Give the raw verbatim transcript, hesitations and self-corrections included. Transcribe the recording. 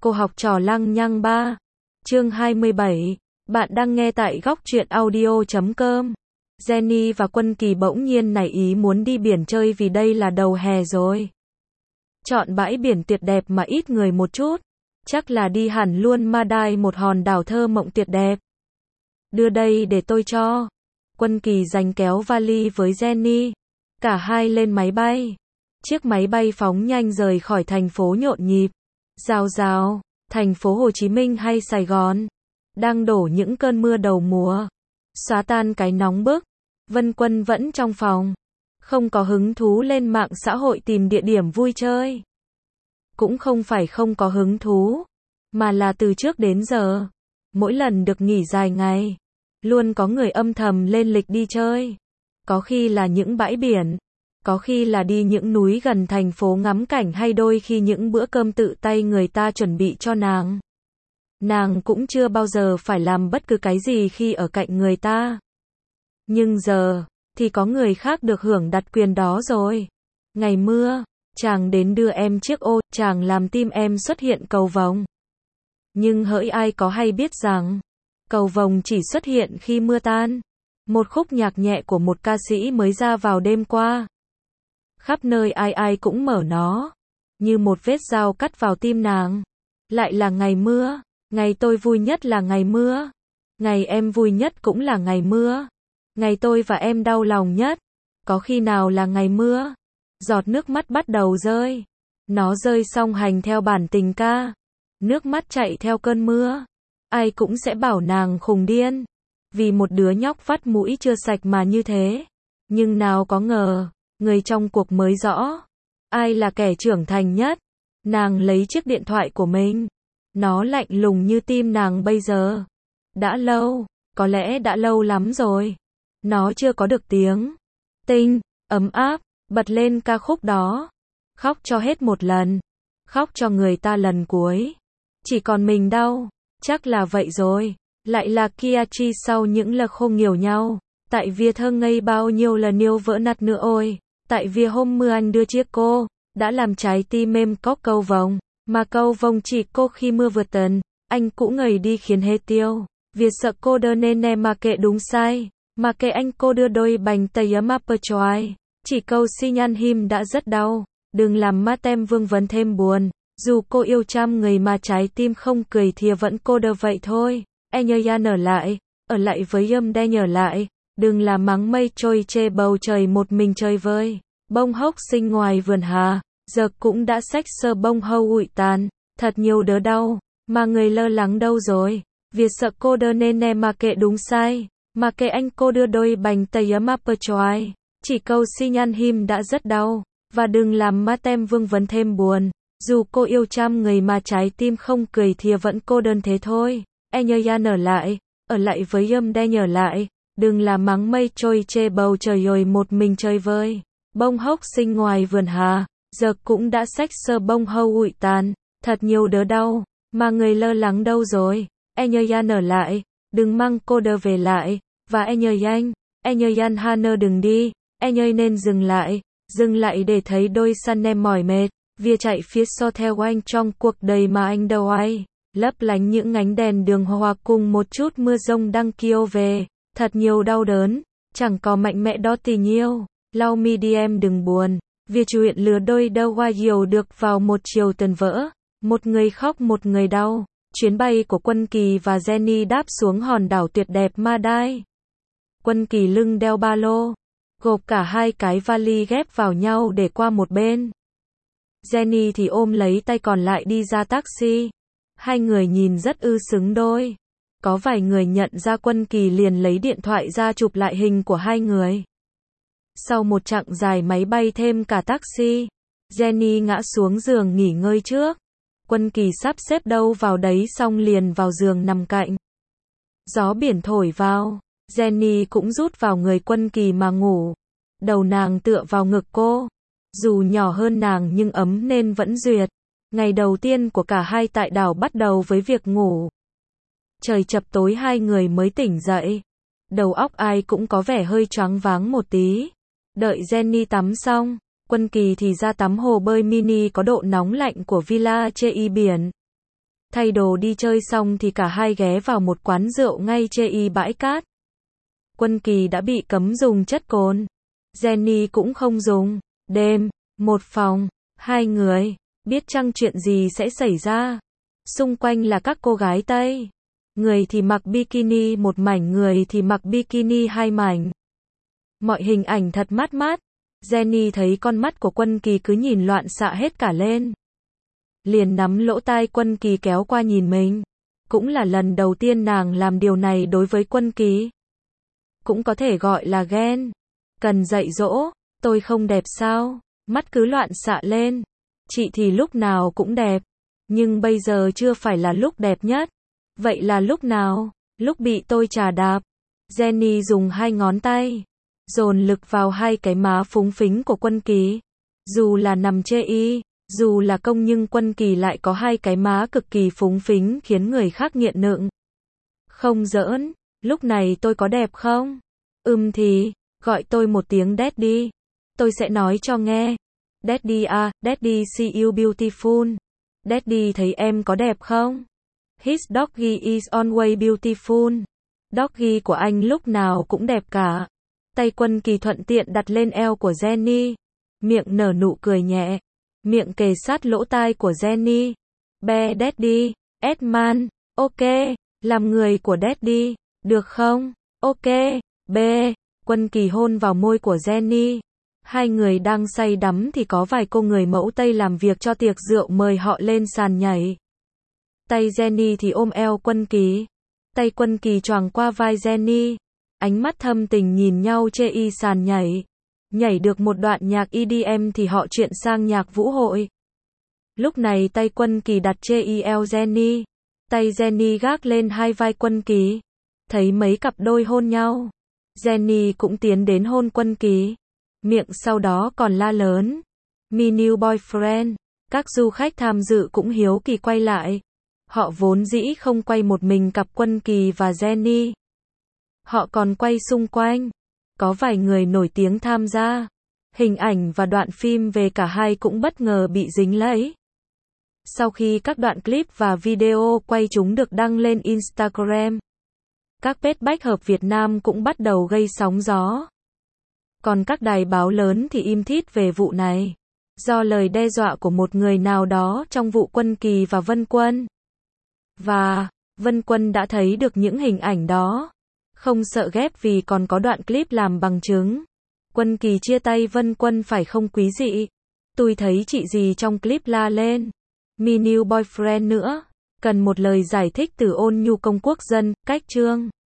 Cô học trò lăng nhăng ba. Chương hai mươi bảy. Bạn đang nghe tại góc truyện audio chấm com. Jenny và Quân Kỳ bỗng nhiên nảy ý muốn đi biển chơi vì đây là đầu hè rồi. Chọn bãi biển tuyệt đẹp mà ít người một chút. Chắc là đi hẳn luôn Madai, một hòn đảo thơ mộng tuyệt đẹp. Đưa đây để tôi cho. Quân Kỳ giành kéo vali với Jenny. Cả hai lên máy bay. Chiếc máy bay phóng nhanh rời khỏi thành phố nhộn nhịp. Rào rào, thành phố Hồ Chí Minh hay Sài Gòn, đang đổ những cơn mưa đầu mùa, xóa tan cái nóng bức. Vân Quân vẫn trong phòng, không có hứng thú lên mạng xã hội tìm địa điểm vui chơi. Cũng không phải không có hứng thú, mà là từ trước đến giờ, mỗi lần được nghỉ dài ngày, luôn có người âm thầm lên lịch đi chơi. Có khi là những bãi biển, có khi là đi những núi gần thành phố ngắm cảnh, hay đôi khi những bữa cơm tự tay người ta chuẩn bị cho nàng. Nàng cũng chưa bao giờ phải làm bất cứ cái gì khi ở cạnh người ta. Nhưng giờ, thì có người khác được hưởng đặc quyền đó rồi. Ngày mưa, chàng đến đưa em chiếc ô, chàng làm tim em xuất hiện cầu vồng. Nhưng hỡi ai có hay biết rằng, cầu vồng chỉ xuất hiện khi mưa tan. Một khúc nhạc nhẹ của một ca sĩ mới ra vào đêm qua. Khắp nơi ai ai cũng mở nó, như một vết dao cắt vào tim nàng. Lại là ngày mưa, ngày tôi vui nhất là ngày mưa. Ngày em vui nhất cũng là ngày mưa. Ngày tôi và em đau lòng nhất, có khi nào là ngày mưa. Giọt nước mắt bắt đầu rơi. Nó rơi xong hành theo bản tình ca. Nước mắt chạy theo cơn mưa. Ai cũng sẽ bảo nàng khùng điên, vì một đứa nhóc vắt mũi chưa sạch mà như thế. Nhưng nào có ngờ, người trong cuộc mới rõ, ai là kẻ trưởng thành nhất. Nàng lấy chiếc điện thoại của mình. Nó lạnh lùng như tim nàng bây giờ. Đã lâu, có lẽ đã lâu lắm rồi. Nó chưa có được tiếng tinh, ấm áp, bật lên ca khúc đó. Khóc cho hết một lần. Khóc cho người ta lần cuối. Chỉ còn mình đau. Chắc là vậy rồi. Lại là Kiachi sau những lời khô nghỉu nhau. Tại vì thơ ngây bao nhiêu lần yêu vỡ nát nữa ôi. Tại vì hôm mưa anh đưa chiếc cô, đã làm trái tim em có cầu vồng. Mà cầu vồng chỉ cô khi mưa vượt tần. Anh cũng ngời đi khiến hết tiêu. Vì sợ cô đơn nên em mà kệ đúng sai. Mà kệ anh cô đưa đôi bánh tây ấm áp cho ai. Chỉ câu xin nhăn him đã rất đau. Đừng làm mắt em vương vấn thêm buồn. Dù cô yêu trăm người mà trái tim không cười thì vẫn cô đơn vậy thôi. E nhờ yan ở lại, ở lại với âm đe nhờ lại. Đừng làm mắng mây trôi chê bầu trời một mình chơi vơi. Bông hốc xinh ngoài vườn hà, giờ cũng đã xách sơ bông hâu ụi tàn. Thật nhiều đớn đau, mà người lo lắng đâu rồi. Vì sợ cô đơn nên em mà kệ đúng sai. Mà kệ anh cô đưa đôi bánh tây ấm áp cho ai. Chỉ câu xin nhăn him đã rất đau. Và đừng làm mắt em vương vấn thêm buồn. Dù cô yêu trăm người mà trái tim không cười thì vẫn cô đơn thế thôi. E nhờ yan ở lại, ở lại với âm đe nhờ lại. Đừng làm mắng mây trôi chê bầu trời rồi một mình chơi vơi. Bông hốc xinh ngoài vườn hà, giờ cũng đã xách sơ bông hâu ụi tàn. Thật nhiều đớn đau, mà người lo lắng đâu rồi. E nhờ yan ở lại, đừng mang cô đơn về lại. Và e nhờ anh, e nhờ yan Hanner đừng đi. E nhờ nên dừng lại, dừng lại để thấy đôi săn em mỏi mệt. Vì chạy phía sau theo anh trong cuộc đời mà anh đâu ai. Lấp lánh những ánh đèn đường hoa cùng một chút mưa rông đang kêu về. Thật nhiều đau đớn, chẳng có mạnh mẽ đó tình yêu. Lau mi đi em đừng buồn. Vì chuyện lừa đôi đâu qua nhiều được vào một chiều tần vỡ. Một người khóc một người đau. Chuyến bay của Quân Kỳ và Jenny đáp xuống hòn đảo tuyệt đẹp Madai. Quân Kỳ lưng đeo ba lô, gộp cả hai cái vali ghép vào nhau để qua một bên. Jenny thì ôm lấy tay còn lại đi ra taxi. Hai người nhìn rất ư xứng đôi. Có vài người nhận ra Quân Kỳ liền lấy điện thoại ra chụp lại hình của hai người. Sau một chặng dài máy bay thêm cả taxi, Jenny ngã xuống giường nghỉ ngơi trước. Quân Kỳ sắp xếp đâu vào đấy xong liền vào giường nằm cạnh. Gió biển thổi vào, Jenny cũng rút vào người Quân Kỳ mà ngủ. Đầu nàng tựa vào ngực cô. Dù nhỏ hơn nàng nhưng ấm nên vẫn duyệt. Ngày đầu tiên của cả hai tại đảo bắt đầu với việc ngủ. Trời chập tối hai người mới tỉnh dậy. Đầu óc ai cũng có vẻ hơi choáng váng một tí. Đợi Jenny tắm xong, Quân Kỳ thì ra tắm hồ bơi mini có độ nóng lạnh của Villa Chei biển. Thay đồ đi chơi xong thì cả hai ghé vào một quán rượu ngay chê bãi cát. Quân Kỳ đã bị cấm dùng chất cồn. Jenny cũng không dùng. Đêm, một phòng, hai người, biết chăng chuyện gì sẽ xảy ra. Xung quanh là các cô gái Tây. Người thì mặc bikini một mảnh, người thì mặc bikini hai mảnh. Mọi hình ảnh thật mát mát. Jenny thấy con mắt của Quân Kỳ cứ nhìn loạn xạ hết cả lên. Liền nắm lỗ tai Quân Kỳ kéo qua nhìn mình. Cũng là lần đầu tiên nàng làm điều này đối với Quân Kỳ. Cũng có thể gọi là ghen. Cần dạy dỗ, tôi không đẹp sao? Mắt cứ loạn xạ lên. Chị thì lúc nào cũng đẹp. Nhưng bây giờ chưa phải là lúc đẹp nhất. Vậy là lúc nào? Lúc bị tôi chà đạp. Jenny dùng hai ngón tay dồn lực vào hai cái má phúng phính của Quân Kỳ. Dù là nằm chê y, dù là công nhưng Quân Kỳ lại có hai cái má cực kỳ phúng phính khiến người khác nghiện nựng. Không giỡn, lúc này tôi có đẹp không? Ừm thì, gọi tôi một tiếng daddy. Tôi sẽ nói cho nghe. Daddy à, daddy see you beautiful. Daddy thấy em có đẹp không? His doggy is always beautiful. Doggy của anh lúc nào cũng đẹp cả. Tay Quân Kỳ thuận tiện đặt lên eo của Jenny. Miệng nở nụ cười nhẹ. Miệng kề sát lỗ tai của Jenny. Be daddy, Edman, ok, làm người của daddy, được không? Ok, be. Quân Kỳ hôn vào môi của Jenny. Hai người đang say đắm thì có vài cô người mẫu Tây làm việc cho tiệc rượu mời họ lên sàn nhảy. Tay Jenny thì ôm eo Quân Kỳ. Tay Quân Kỳ choàng qua vai Jenny. Ánh mắt thâm tình nhìn nhau chê y sàn nhảy. Nhảy được một đoạn nhạc e đê em thì họ chuyển sang nhạc vũ hội. Lúc này tay Quân Kỳ đặt chê y eo Jenny. Tay Jenny gác lên hai vai Quân Kỳ. Thấy mấy cặp đôi hôn nhau. Jenny cũng tiến đến hôn Quân Kỳ. Miệng sau đó còn la lớn. Me new boyfriend. Các du khách tham dự cũng hiếu kỳ quay lại. Họ vốn dĩ không quay một mình cặp Quân Kỳ và Jenny. Họ còn quay xung quanh. Có vài người nổi tiếng tham gia. Hình ảnh và đoạn phim về cả hai cũng bất ngờ bị dính lấy. Sau khi các đoạn clip và video quay chúng được đăng lên Instagram, các page bách hợp Việt Nam cũng bắt đầu gây sóng gió. Còn các đài báo lớn thì im thít về vụ này. Do lời đe dọa của một người nào đó trong vụ Quân Kỳ và Vân Quân. Và, Vân Quân đã thấy được những hình ảnh đó. Không sợ ghép vì còn có đoạn clip làm bằng chứng. Quân Kỳ chia tay Vân Quân phải không quý dị? Tôi thấy chị gì trong clip la lên. Me new boyfriend nữa. Cần một lời giải thích từ Ôn Nhu Công Quốc Dân, cách chương.